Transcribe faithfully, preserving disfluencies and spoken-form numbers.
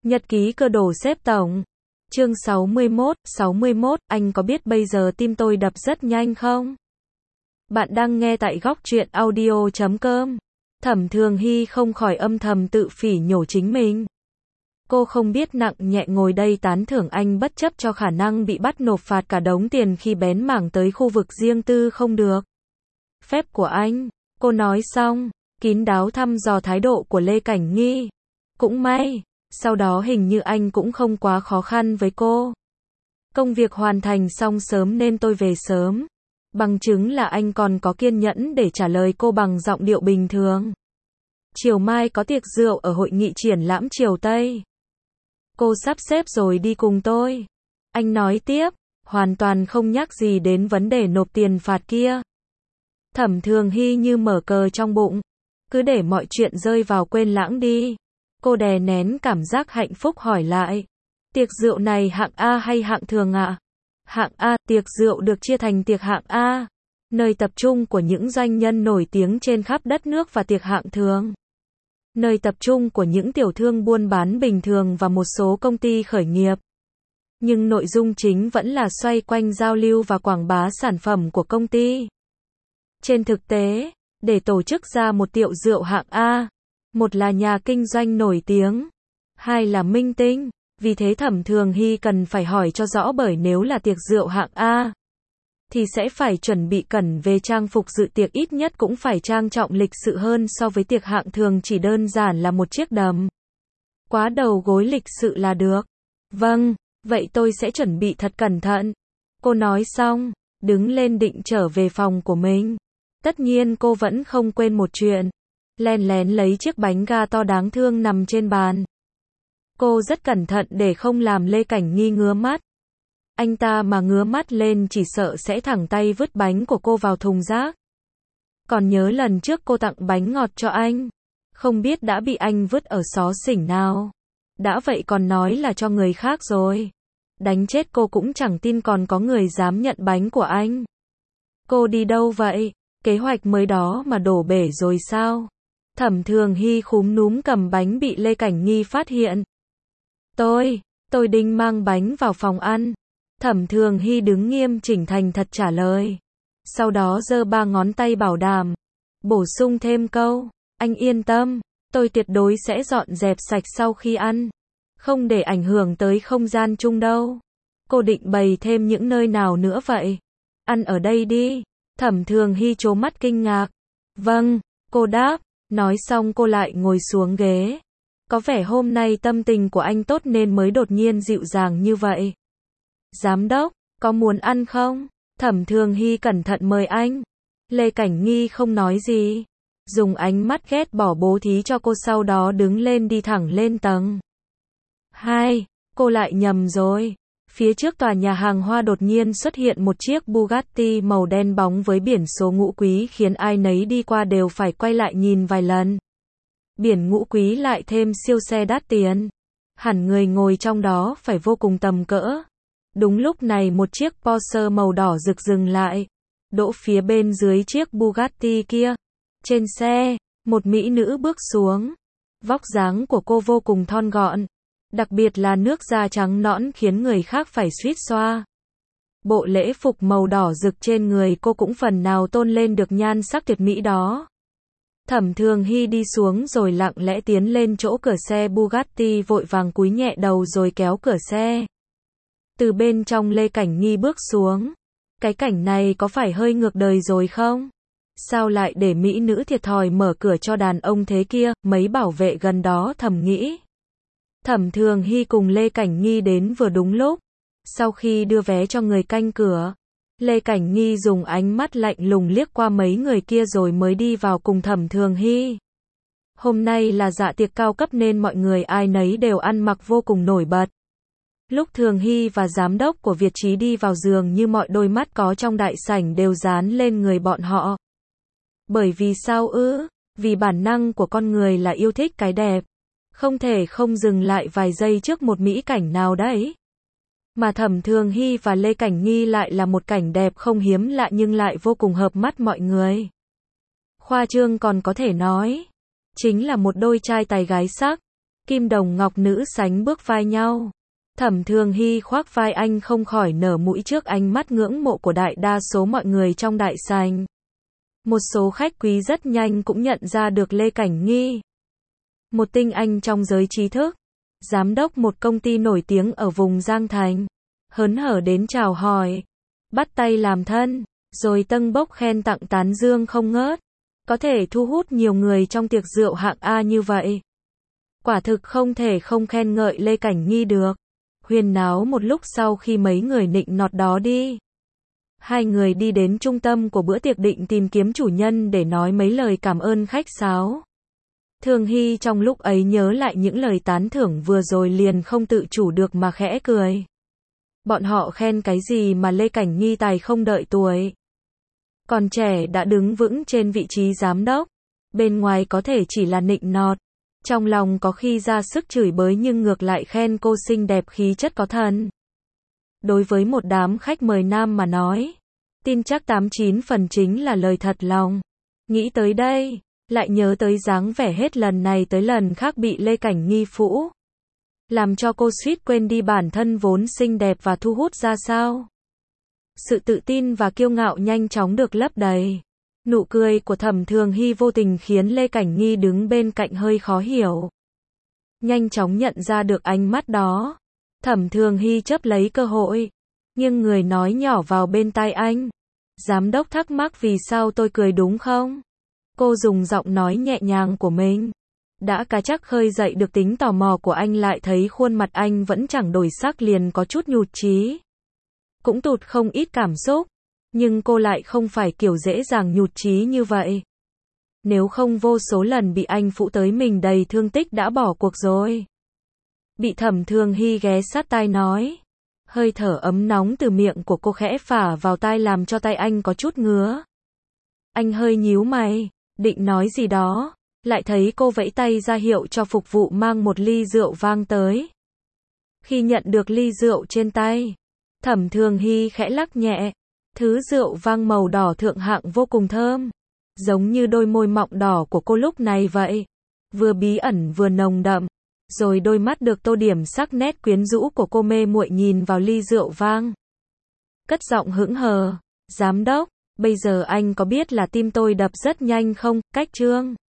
Nhật ký cơ đồ xếp tổng. Chương sáu mươi mốt, sáu mươi mốt, anh có biết bây giờ tim tôi đập rất nhanh không? Bạn đang nghe tại góc truyện audio chấm com. Thẩm Thường Hy không khỏi âm thầm tự phỉ nhổ chính mình. Cô không biết nặng nhẹ ngồi đây tán thưởng anh bất chấp cho khả năng bị bắt nộp phạt cả đống tiền khi bén mảng tới khu vực riêng tư không được. Phép của anh, cô nói xong, kín đáo thăm dò thái độ của Lê Cảnh Nghi. Cũng may, sau đó hình như anh cũng không quá khó khăn với cô. Công việc hoàn thành xong sớm nên tôi về sớm. Bằng chứng là anh còn có kiên nhẫn để trả lời cô bằng giọng điệu bình thường. Chiều mai có tiệc rượu ở hội nghị triển lãm Triều Tây. Cô sắp xếp rồi đi cùng tôi. Anh nói tiếp, hoàn toàn không nhắc gì đến vấn đề nộp tiền phạt kia. Thẩm Thường Hy như mở cờ trong bụng. Cứ để mọi chuyện rơi vào quên lãng đi. Cô đè nén cảm giác hạnh phúc hỏi lại. Tiệc rượu này hạng A hay hạng thường ạ? À? Hạng A, tiệc rượu được chia thành tiệc hạng A, nơi tập trung của những doanh nhân nổi tiếng trên khắp đất nước, và tiệc hạng thường, nơi tập trung của những tiểu thương buôn bán bình thường và một số công ty khởi nghiệp. Nhưng nội dung chính vẫn là xoay quanh giao lưu và quảng bá sản phẩm của công ty. Trên thực tế, để tổ chức ra một tiệc rượu hạng A, một là nhà kinh doanh nổi tiếng, hai là minh tinh. Vì thế Thẩm Thường Hy cần phải hỏi cho rõ, bởi nếu là tiệc rượu hạng A, thì sẽ phải chuẩn bị cẩn về trang phục dự tiệc, ít nhất cũng phải trang trọng lịch sự hơn so với tiệc hạng thường chỉ đơn giản là một chiếc đầm quá đầu gối lịch sự là được. Vâng, vậy tôi sẽ chuẩn bị thật cẩn thận. Cô nói xong, đứng lên định trở về phòng của mình. Tất nhiên cô vẫn không quên một chuyện. Len lén lấy chiếc bánh ga to đáng thương nằm trên bàn. Cô rất cẩn thận để không làm Lê Cảnh Nghi ngứa mắt. Anh ta mà ngứa mắt lên chỉ sợ sẽ thẳng tay vứt bánh của cô vào thùng rác. Còn nhớ lần trước cô tặng bánh ngọt cho anh, không biết đã bị anh vứt ở xó xỉnh nào. Đã vậy còn nói là cho người khác rồi. Đánh chết cô cũng chẳng tin còn có người dám nhận bánh của anh. Cô đi đâu vậy? Kế hoạch mới đó mà đổ bể rồi sao? Thẩm Thường Hy khúm núm cầm bánh bị Lê Cảnh Nghi phát hiện. Tôi, tôi định mang bánh vào phòng ăn. Thẩm Thường Hy đứng nghiêm chỉnh thành thật trả lời. Sau đó giơ ba ngón tay bảo đảm. Bổ sung thêm câu, anh yên tâm, tôi tuyệt đối sẽ dọn dẹp sạch sau khi ăn. Không để ảnh hưởng tới không gian chung đâu. Cô định bày thêm những nơi nào nữa vậy? Ăn ở đây đi. Thẩm Thường Hy trố mắt kinh ngạc. Vâng, cô đáp. Nói xong cô lại ngồi xuống ghế. Có vẻ hôm nay tâm tình của anh tốt nên mới đột nhiên dịu dàng như vậy. Giám đốc, có muốn ăn không? Thẩm Thường Hy cẩn thận mời anh. Lê Cảnh Nghi không nói gì. Dùng ánh mắt ghét bỏ bố thí cho cô, sau đó đứng lên đi thẳng lên tầng hai. Cô lại nhầm rồi. Phía trước tòa nhà hàng hoa đột nhiên xuất hiện một chiếc Bugatti màu đen bóng với biển số ngũ quý, khiến ai nấy đi qua đều phải quay lại nhìn vài lần. Biển ngũ quý lại thêm siêu xe đắt tiền. Hẳn người ngồi trong đó phải vô cùng tầm cỡ. Đúng lúc này một chiếc Porsche màu đỏ rực dừng lại, đỗ phía bên dưới chiếc Bugatti kia. Trên xe, một mỹ nữ bước xuống. Vóc dáng của cô vô cùng thon gọn. Đặc biệt là nước da trắng nõn khiến người khác phải suýt xoa. Bộ lễ phục màu đỏ rực trên người cô cũng phần nào tôn lên được nhan sắc tuyệt mỹ đó. Thẩm Thường Hy đi xuống rồi lặng lẽ tiến lên chỗ cửa xe Bugatti, vội vàng cúi nhẹ đầu rồi kéo cửa xe. Từ bên trong Lê Cảnh Nghi bước xuống. Cái cảnh này có phải hơi ngược đời rồi không? Sao lại để mỹ nữ thiệt thòi mở cửa cho đàn ông thế kia? Mấy bảo vệ gần đó thầm nghĩ. Thẩm Thường Hy cùng Lê Cảnh Nghi đến vừa đúng lúc. Sau khi đưa vé cho người canh cửa, Lê Cảnh Nghi dùng ánh mắt lạnh lùng liếc qua mấy người kia rồi mới đi vào cùng Thẩm Thường Hy. Hôm nay là dạ tiệc cao cấp nên mọi người ai nấy đều ăn mặc vô cùng nổi bật. Lúc Thường Hy và giám đốc của Việt Trí đi vào, giường như mọi đôi mắt có trong đại sảnh đều dán lên người bọn họ. Bởi vì sao ư? Vì bản năng của con người là yêu thích cái đẹp. Không thể không dừng lại vài giây trước một mỹ cảnh nào đấy. Mà Thẩm Thường Hy và Lê Cảnh Nghi lại là một cảnh đẹp không hiếm lạ nhưng lại vô cùng hợp mắt mọi người. Khoa trương còn có thể nói, chính là một đôi trai tài gái sắc. Kim đồng ngọc nữ sánh bước vai nhau. Thẩm Thường Hy khoác vai anh không khỏi nở mũi trước ánh mắt ngưỡng mộ của đại đa số mọi người trong đại sảnh. Một số khách quý rất nhanh cũng nhận ra được Lê Cảnh Nghi. Một tinh anh trong giới trí thức. Giám đốc một công ty nổi tiếng ở vùng Giang Thành. Hớn hở đến chào hỏi. Bắt tay làm thân. Rồi tâng bốc khen tặng tán dương không ngớt. Có thể thu hút nhiều người trong tiệc rượu hạng A như vậy. Quả thực không thể không khen ngợi Lê Cảnh Nghi được. Huyên náo một lúc sau khi mấy người nịnh nọt đó đi. Hai người đi đến trung tâm của bữa tiệc định tìm kiếm chủ nhân để nói mấy lời cảm ơn khách sáo. Thường Hy trong lúc ấy nhớ lại những lời tán thưởng vừa rồi liền không tự chủ được mà khẽ cười. Bọn họ khen cái gì mà Lê Cảnh Nghi tài không đợi tuổi. Còn trẻ đã đứng vững trên vị trí giám đốc. Bên ngoài có thể chỉ là nịnh nọt. Trong lòng có khi ra sức chửi bới nhưng ngược lại khen cô xinh đẹp khí chất có thần. Đối với một đám khách mời nam mà nói, tin chắc tám chín phần chính là lời thật lòng. Nghĩ tới đây, lại nhớ tới dáng vẻ hết lần này tới lần khác bị Lê Cảnh Nghi phũ. Làm cho cô suýt quên đi bản thân vốn xinh đẹp và thu hút ra sao. Sự tự tin và kiêu ngạo nhanh chóng được lấp đầy. Nụ cười của Thẩm Thường Hy vô tình khiến Lê Cảnh Nghi đứng bên cạnh hơi khó hiểu. Nhanh chóng nhận ra được ánh mắt đó. Thẩm Thường Hy chớp lấy cơ hội. Nhưng người nói nhỏ vào bên tai anh. Giám đốc thắc mắc vì sao tôi cười đúng không? Cô dùng giọng nói nhẹ nhàng của mình. Đã cá chắc khơi dậy được tính tò mò của anh lại thấy khuôn mặt anh vẫn chẳng đổi sắc liền có chút nhụt chí. Cũng tụt không ít cảm xúc. Nhưng cô lại không phải kiểu dễ dàng nhụt chí như vậy. Nếu không vô số lần bị anh phũ tới mình đầy thương tích đã bỏ cuộc rồi. Bị Thẩm Thường Hy ghé sát tai nói. Hơi thở ấm nóng từ miệng của cô khẽ phả vào tai làm cho tay anh có chút ngứa. Anh hơi nhíu mày, định nói gì đó, lại thấy cô vẫy tay ra hiệu cho phục vụ mang một ly rượu vang tới. Khi nhận được ly rượu trên tay, Thẩm Thường Hy khẽ lắc nhẹ. Thứ rượu vang màu đỏ thượng hạng vô cùng thơm. Giống như đôi môi mọng đỏ của cô lúc này vậy. Vừa bí ẩn vừa nồng đậm. Rồi đôi mắt được tô điểm sắc nét quyến rũ của cô mê muội nhìn vào ly rượu vang. Cất giọng hững hờ. Giám đốc, bây giờ anh có biết là tim tôi đập rất nhanh không? Cách Trương